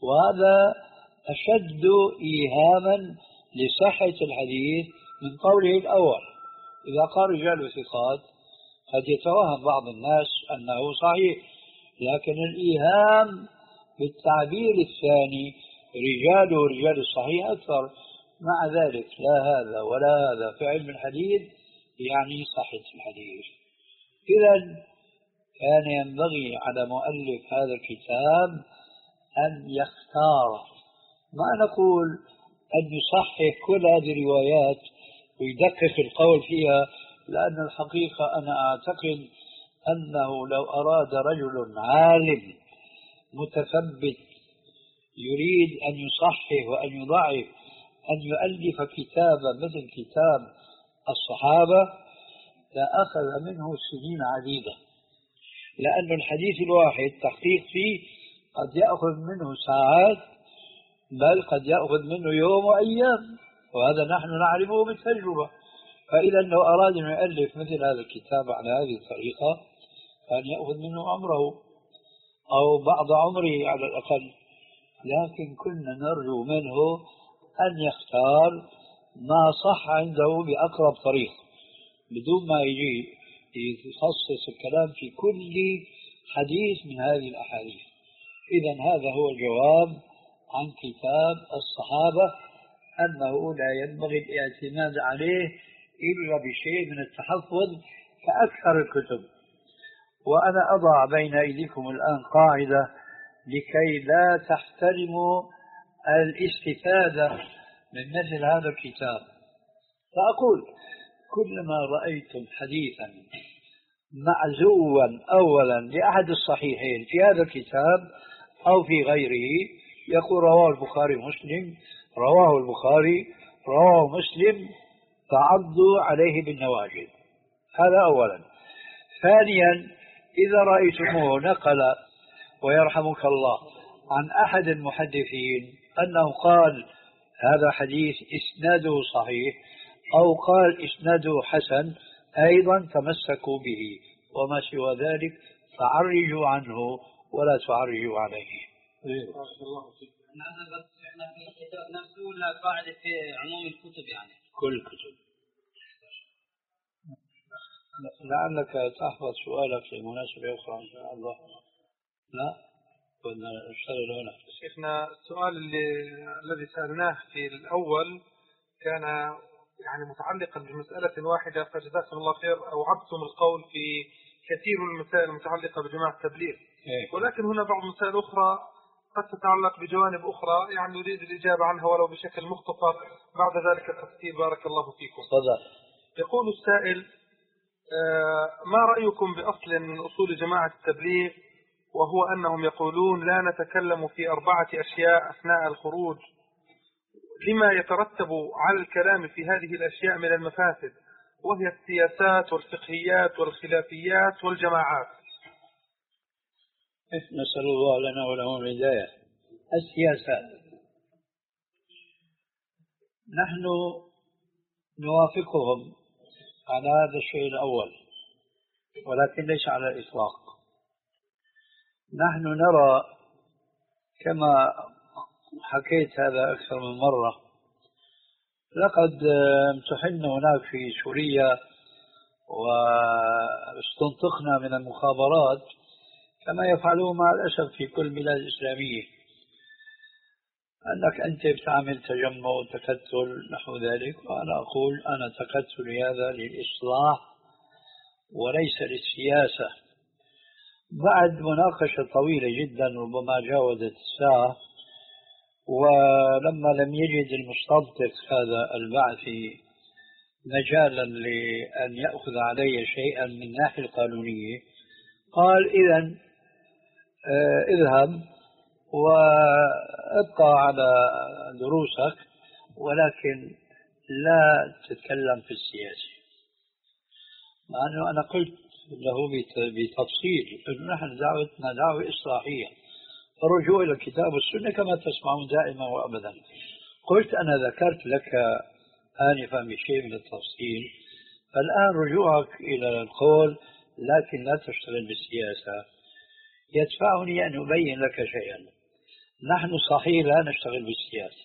وهذا أشد إيهاما لصحة الحديث من قوله الأول. إذا قال رجال ثقات قد يتوهم بعض الناس أنه صحيح، لكن الإيهام بالتعبير الثاني رجال ورجال الصحيح أكثر. مع ذلك لا هذا ولا هذا في علم الحديث يعني صحة الحديث. إذن كان ينبغي على مؤلف هذا الكتاب أن يختار، ما نقول أن يصحح كل هذه الروايات ويدقق القول فيها، لأن الحقيقة أنا أعتقد أنه لو أراد رجل عالم متثبت يريد أن يصحح وأن يضعف أن يؤلف كتابا مثل كتاب الصحابة لأخذ منه سنين عديدة، لأن الحديث الواحد تحقيق فيه قد يأخذ منه ساعات، بل قد يأخذ منه يوم وأيام، وهذا نحن نعرفه بالتجربة. فإذا لو أراد أن يؤلف مثل هذا الكتاب على هذه الطريقة كان يأخذ منه عمره أو بعض عمره على الأقل، لكن كنا نرجو منه أن يختار ما صح عنده بأقرب طريق بدون ما يجي يخصص الكلام في كل حديث من هذه الأحاديث. إذن هذا هو الجواب عن كتاب الصحابة، أنه لا ينبغي الاعتماد عليه إلا بشيء من التحفظ كأكثر الكتب. وأنا أضع بين أيديكم الآن قاعدة لكي لا تحترموا الاستفادة من مثل هذا الكتاب، فأقول كلما رأيتم حديثا معزوا أولا لأحد الصحيحين في هذا الكتاب أو في غيره يقول رواه البخاري مسلم، رواه البخاري، رواه مسلم، تعضوا عليه بالنواجذ. هذا أولا. ثانيا، إذا رأيتموه نقل ويرحمك الله عن أحد المحدثين أنه قال هذا حديث إسناده صحيح أو قال إسناده حسن، أيضا تمسكوا به، وما سوى ذلك فعرجوا عنه ولا تعرجوا عليه. احنا في الكتاب نفسه ولا قاعدة في عموم الكتب؟ يعني كل الكتب. لعلك تحفظ سؤالك في مناسبة أخرى إن شاء الله. لا كنا نشتغل هنا. شيخنا السؤال اللي الذي سألناه في الأول كان يعني متعلقا بمسألة واحدة، فجزاكم الله خير أوعبتم القول في كثير من المسائل المتعلقة بجماعة التبليغ، ولكن هنا بعض المسائل أخرى قد تتعلق بجوانب أخرى يعني نريد الإجابة عنها ولو بشكل مختصر، بعد ذلك التفصيل. بارك الله فيكم. صدق. يقول السائل: ما رأيكم بأصل من أصول جماعة التبليغ، وهو أنهم يقولون لا نتكلم في أربعة أشياء أثناء الخروج لما يترتب على الكلام في هذه الأشياء من المفاسد، وهي السياسات والفقهيات والخلافيات والجماعات. نسأل الله لنا ولهم الهداية. السياسات نحن نوافقهم على هذا الشيء الأول، ولكن ليس على الإطلاق. نحن نرى كما حكيت هذا أكثر من مرة، لقد امتحنا هناك في سوريا واستنطقنا من المخابرات كما يفعلون مع الأسف في كل بلاد إسلامية، أنك أنت بتعمل تجمع وتكتل نحو ذلك، وأنا أقول أنا تكتلي هذا للإصلاح وليس للسياسة. بعد مناقشة طويلة جدا ربما جاوزت الساعة، ولما لم يجد المستنطق هذا البعثي مجالا لأن يأخذ علي شيئا من الناحية القانونية، قال إذن اه اذهب وابقى على دروسك ولكن لا تتكلم في السياسة. مع أنه أنا قلت له بتفصيل أنه نحن دعوتنا دعوة إصلاحية، الرجوع إلى الكتاب والسنة كما تسمعون دائما وأبدا. قلت أنا ذكرت لك آنفا بشيء من التفصيل، فالآن رجوعك إلى القول لكن لا تشتغل بالسياسة يدفعني أن أبين لك شيئا. نحن صحيح لا نشتغل بالسياسة،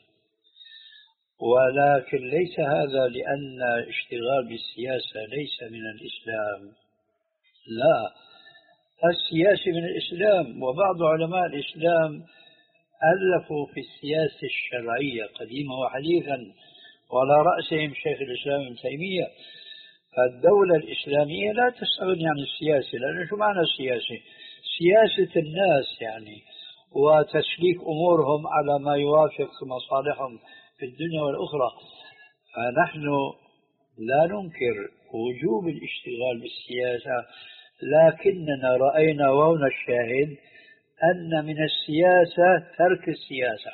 ولكن ليس هذا لأن اشتغال بالسياسة ليس من الإسلام، لا، السياسة من الإسلام. وبعض علماء الإسلام ألفوا في السياسة الشرعية قديما وحديثا، وعلى رأسهم شيخ الإسلام ابن تيمية. فالدولة الإسلامية لا تستغني عن السياسة، لأنه شو معنى السياسة؟ سياسة الناس يعني، وتسليك أمورهم على ما يوافق مصالحهم في الدنيا والأخرى. فنحن لا ننكر وجوب الاشتغال بالسياسة، لكننا رأينا وهنا الشاهد أن من السياسة ترك السياسة.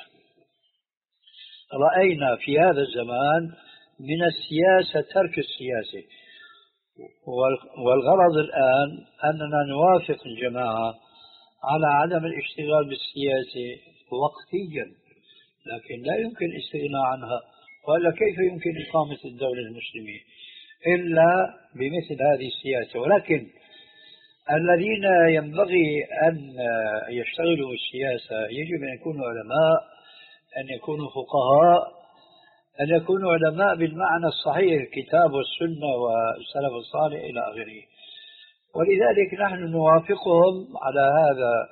رأينا في هذا الزمان من السياسة ترك السياسة، والغرض الآن أننا نوافق الجماعة على عدم الاشتغال بالسياسة وقتيا، لكن لا يمكن الاستغناء عنها، وإلا كيف يمكن إقامة الدولة المسلمة إلا بمثل هذه السياسة. ولكن الذين ينبغي أن يشتغلوا بالسياسة يجب أن يكونوا علماء، أن يكونوا فقهاء، أن يكونوا علماء بالمعنى الصحيح، الكتاب والسنة والسلف الصالح إلى آخره. ولذلك نحن نوافقهم على هذا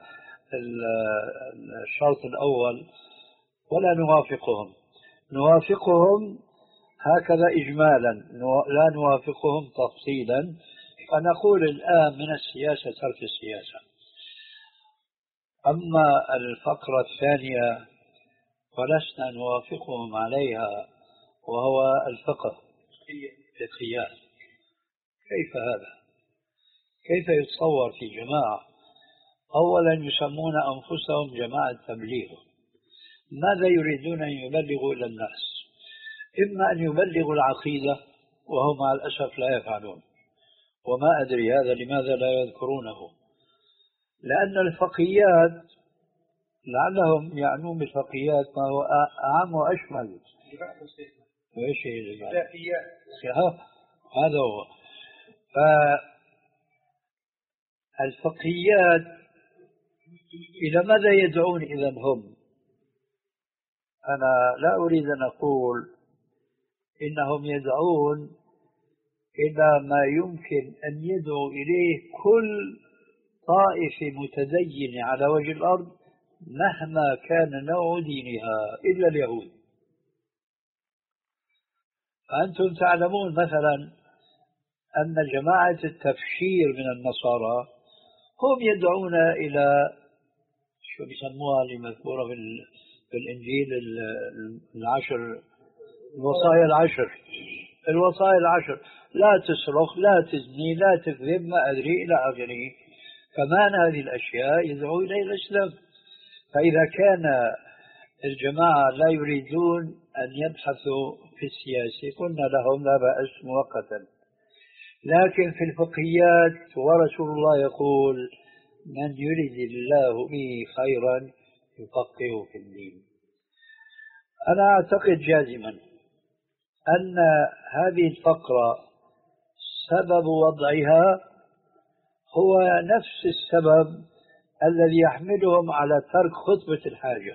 الشرط الأول، ولا نوافقهم نوافقهم هكذا إجمالا، لا نوافقهم تفصيلا. فنقول الآن من السياسة ترك السياسة. أما الفقرة الثانية فلسنا نوافقهم عليها، وهو الفقه القياس. كيف هذا؟ كيف يتصور في جماعة أولا يسمون أنفسهم جماعة تبليغ؟ ماذا يريدون أن يبلغوا إلى الناس؟ إما أن يبلغوا العقيدة، وهم مع الأسف لا يفعلون، وما أدري هذا لماذا لا يذكرونه، لأن الفقهيات لعلهم يعنون بالفقهيات ما هو أعم وأشمل. إيش هذا هو. فالفقهيات إلى ماذا يدعون إذن هم؟ أنا لا أريد أن أقول إنهم يدعون إلى ما يمكن أن يدعو إليه كل طائفة متدينة على وجه الأرض مهما كان نوع دينها إلا اليهود. أنتم تعلمون مثلا أن جماعة التبشير من النصارى هم يدعون إلى شو بيسموها اللي مذكورة في الإنجيل العشر، الوصايا العشر الوصايا العشر لا تسرق، لا تزني، لا تكذب، ما أدري إلى آخره. كمان هذه الأشياء يدعو إليه الإسلام. فإذا كان الجماعة لا يريدون أن يبحثوا في السياسة قلنا لهم لا بأس مؤقتا، لكن في الفقهيات ورسول الله يقول من يريد الله به خيرا يفقهه في الدين. أنا أعتقد جازما أن هذه الفقرة سبب وضعها هو نفس السبب الذي يحملهم على ترك خطبة الحاجة،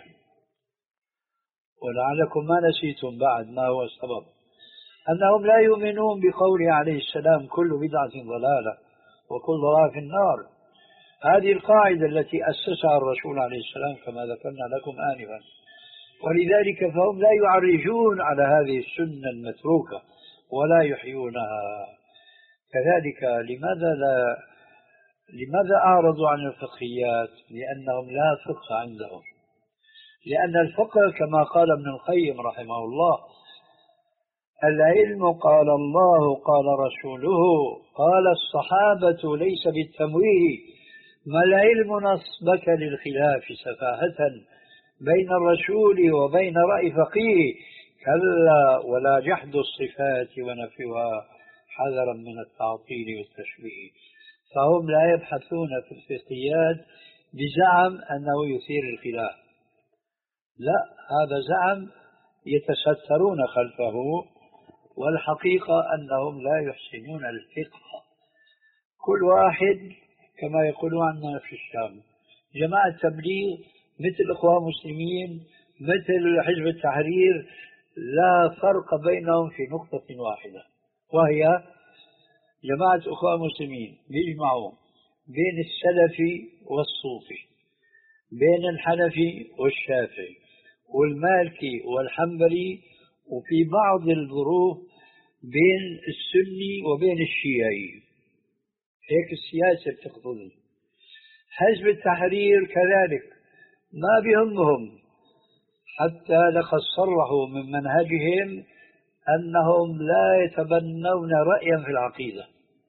ولعلكم ما نسيتم بعد ما هو السبب، أنهم لا يؤمنون بقوله عليه السلام كل بدعة ضلالة وكل ضلالة في النار. هذه القاعدة التي أسسها الرسول عليه السلام كما ذكرنا لكم آنفا، ولذلك فهم لا يعرجون على هذه السنة المتروكة ولا يحيونها. كذلك لماذا لا لماذا أعرضوا عن الفقهيات؟ لأنهم لا فقه عندهم، لأن الفقه كما قال ابن القيم رحمه الله العلم قال الله قال رسوله قال الصحابة ليس بالتمويه، ما العلم نصبك للخلاف سفاهة بين الرسول وبين رأي فقيه، كلا ولا جحد الصفات ونفيها حذرا من التعطيل والتشبيه. فهم لا يبحثون في الفقهيات بزعم أنه يثير الخلاف، لا، هذا زعم يتسترون خلفه، والحقيقة أنهم لا يحسنون الفقه. كل واحد كما يقولون عندنا في الشام جماعة تبليغ مثل الإخوان المسلمين مثل حزب التحرير لا فرق بينهم في نقطة واحدة، وهي جماعة الإخوان المسلمين بيجمعوا بين السلفي والصوفي، بين الحنفي والشافعي والمالكي والحنبلي، وفي بعض الظروف بين السني وبين الشيعي. هيك السياسة بتقتضي. حزب التحرير كذلك ما بيهمهم، حتى لقد صرحوا من منهجهم أنهم لا يتبنون رأيا في العقيدة،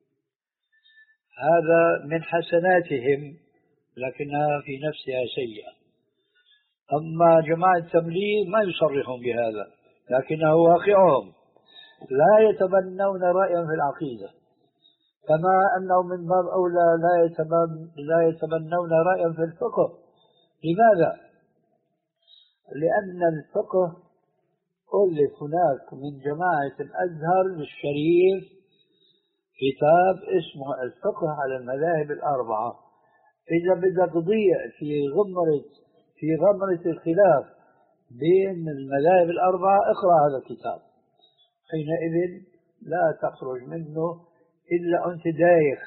هذا من حسناتهم لكنها في نفسها سيئة. أما جماعة التبليغ ما يصرحون بهذا لكنه واقعهم، لا يتبنون رأيا في العقيدة، كما أنهم من باب أولى لا يتبن لا يتبنون رأيا في الفقه. لماذا؟ لأن الفقه ألف هناك من جماعة الأزهر الشريف كتاب اسمه الفقه على المذاهب الأربعة. إذا بدك تضيع في غمرة في غمرة الخلاف بين المذاهب الأربعة اقرأ هذا الكتاب، حينئذ لا تخرج منه إلا أنت دايخ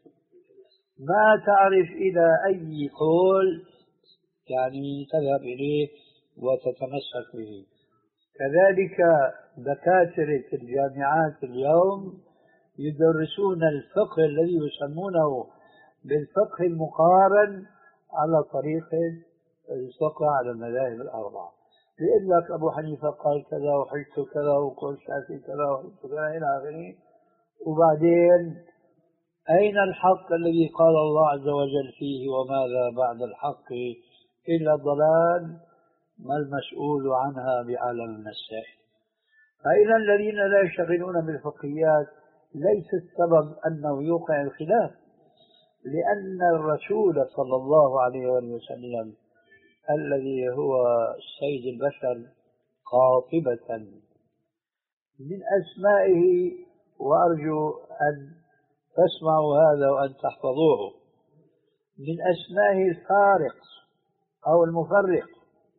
ما تعرف إلى أي قول يعني تذهب إليه وتتمسك به. كذلك دكاترة الجامعات اليوم يدرسون الفقه الذي يسمونه بالفقه المقارن على طريقة الفقه على المذاهب الأربعة. بيقول لك أبو حنيفة قال كذا وحجته كذا وقال الشافعي كذا وحجته كذا إلى آخره، وبعدين أين الحق الذي قال الله عز وجل فيه وماذا بعد الحق إلا الضلال ما المسؤول عنها بعالم من السائل. فإذا الذين لا يشتغلون بالفقهيات ليس السبب أنه يوقع الخلاف، لأن الرسول صلى الله عليه وسلم الذي هو سيد البشر قاطبة من أسمائه، وأرجو أن تسمعوا هذا وأن تحفظوه، من أسمائه الفارق أو المفرق،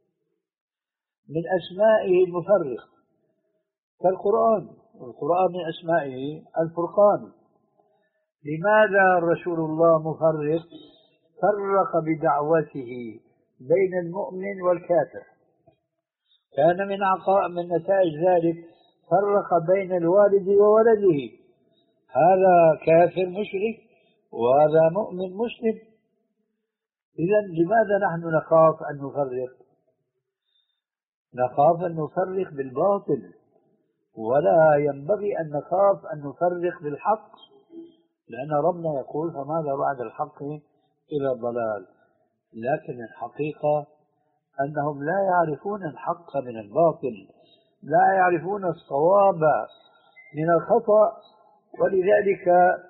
من أسمائه المفرق كالقرآن، والقرآن من أسمائه الفرقان. لماذا رسول الله مفرق؟ فرق بدعوته بين المؤمن والكافر، كان من عقاء من نتائج ذلك فرق بين الوالد وولده، هذا كافر مشرك وهذا مؤمن مسلم. إذن لماذا نحن نخاف أن نفرق؟ نخاف أن نفرق بالباطل، ولا ينبغي أن نخاف أن نفرق بالحق، لأن ربنا يقول فماذا بعد الحق إلى الضلال. لكن الحقيقة أنهم لا يعرفون الحق من الباطل، لا يعرفون الصواب من الخطأ، ولذلك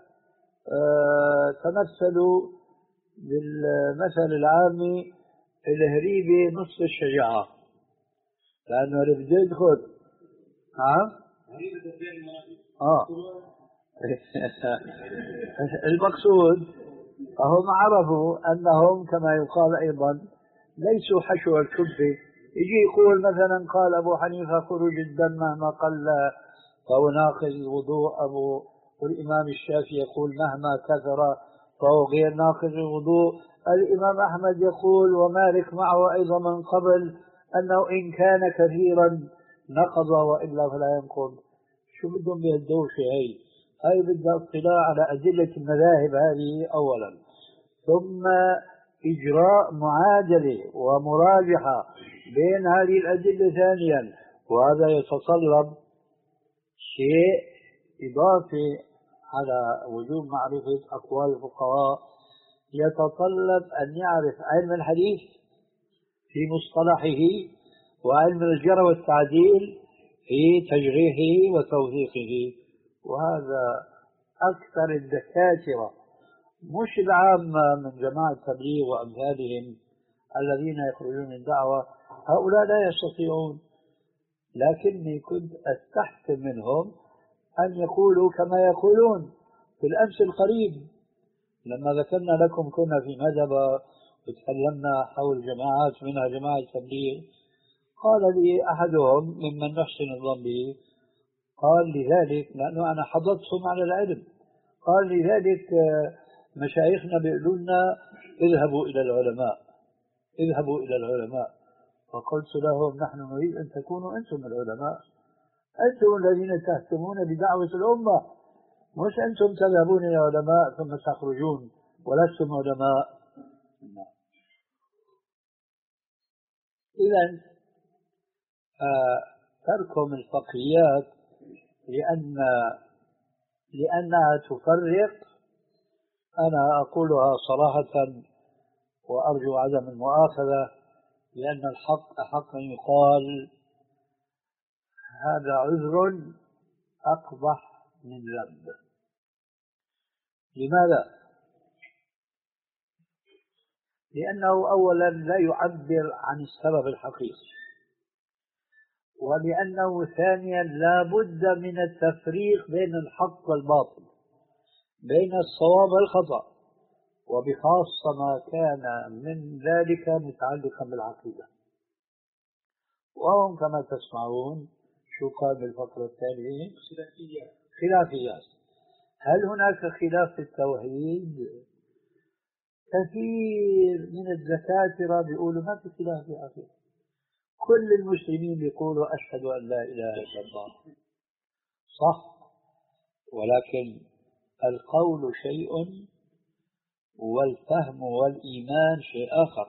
آه تمثلوا بالمثل العامي الهريبة نصف الشجاعة، لأنه اللي بده يدخل ها آه المقصود فهم عرفوا أنهم كما يقال أيضا ليسوا حشو الكبة. يجي يقول مثلا قال أبو حنيفة خروج الدم مهما قل فهو ناقض الوضوء، أبو والإمام الشافعي يقول مهما كثر فهو غير ناقض الوضوء، الإمام أحمد يقول ومالك معه أيضا من قبل أنه إن كان كثيرا نقض وإلا فلا ينقض. شو بدهم بهالدوشة هاي؟ هاي بدها اطلاع على أدلة المذاهب هذه أولا، ثم إجراء معادلة ومراجحة بين هذه الأدلة ثانيا، وهذا يتطلب شيء إضافي على وجوب معرفة أقوال الفقهاء، يتطلب أن يعرف علم الحديث في مصطلحه وعلم الجرح والتعديل في تجريحه وتوثيقه. وهذا أكثر الدكاترة مش العامة من جماعة التبليغ وأمثالهم الذين يخرجون الدعوة، هؤلاء لا يستطيعون. لكني كنت أستحسن منهم أن يقولوا كما يقولون. في الأمس القريب لما ذكرنا لكم كنا في مذهب وتكلمنا حول جماعات منها جماعة التبليغ، قال لي أحدهم ممن نحسن الظن به، قال لذلك لأنه أنا حضرتهم على العلم، قال لذلك مشايخنا بيقولوا لنا اذهبوا إلى العلماء اذهبوا إلى العلماء. فقلت لهم نحن نريد أن تكونوا أنتم العلماء، أنتم الذين تهتمون بدعوة الأمة، مش أنتم تذهبون إلى العلماء ثم تخرجون ولستم علماء. إذن آه تركهم الفقهيات لأن لأنها تفرق، أنا أقولها صراحة وأرجو عدم المؤاخذة، لأن الحق أحق أن يقال هذا عذر أقبح من ذنب. لماذا؟ لأنه أولا لا يعبر عن السبب الحقيقي، ولأنه ثانيا لا بد من التفريق بين الحق والباطل، بين الصواب والخطأ، وبخاصة ما كان من ذلك متعلقا بالعقيدة. وهم كما تسمعون شو قال بالفقرة الثانية؟ خلافيات. خلافيات. هل هناك خلاف في التوحيد؟ كثير من الدكاترة بيقولوا ما في خلاف في العقيدة، كل المسلمين بيقولوا أشهد أن لا إله إلا الله، صح، ولكن القول شيء والفهم والإيمان شيء آخر.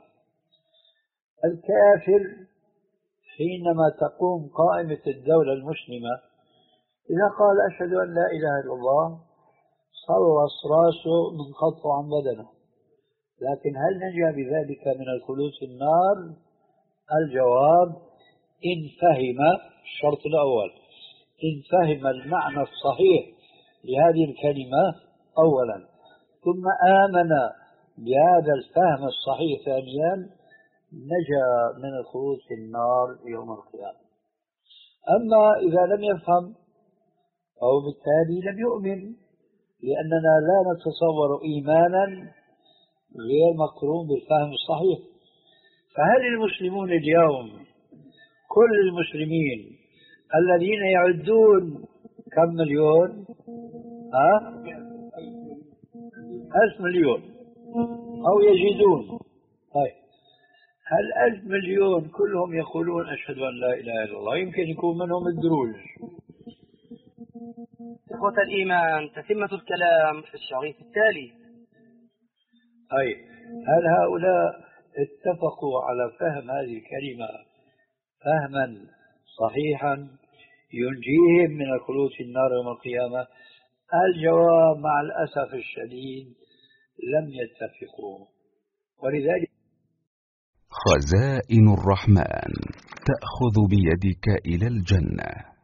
الكافر حينما تقوم قائمة الدولة المسلمة إذا قال أشهد أن لا إله إلا الله صلص راسه من خطه عن بدنه، لكن هل نجا بذلك من الخلود في النار؟ الجواب إن فهم الشرط الأول، إن فهم المعنى الصحيح لهذه الكلمة أولا، ثم آمن بهذا الفهم الصحيح ثانيا، نجا من الخلود في النار يوم القيامة. أما إذا لم يفهم أو بالتالي لم يؤمن، لأننا لا نتصور إيمانا غير مقرون بالفهم الصحيح. فهل المسلمون اليوم كل المسلمين الذين يعدون كم مليون؟ ها؟ ألف مليون أو يجدون، طيب هل ألف مليون كلهم يقولون أشهد أن لا إله إلا الله؟ يمكن يكون منهم الدروج. إخوة الإيمان، تتمة الكلام في الشريط التالي. طيب هل هؤلاء اتفقوا على فهم هذه الكلمة فهما صحيحا ينجيهم من الخلود في النار يوم القيامة؟ الجواب مع الأسف الشديد لم يتفقوا. ولذلك خزائن الرحمن تأخذ بيدك إلى الجنة.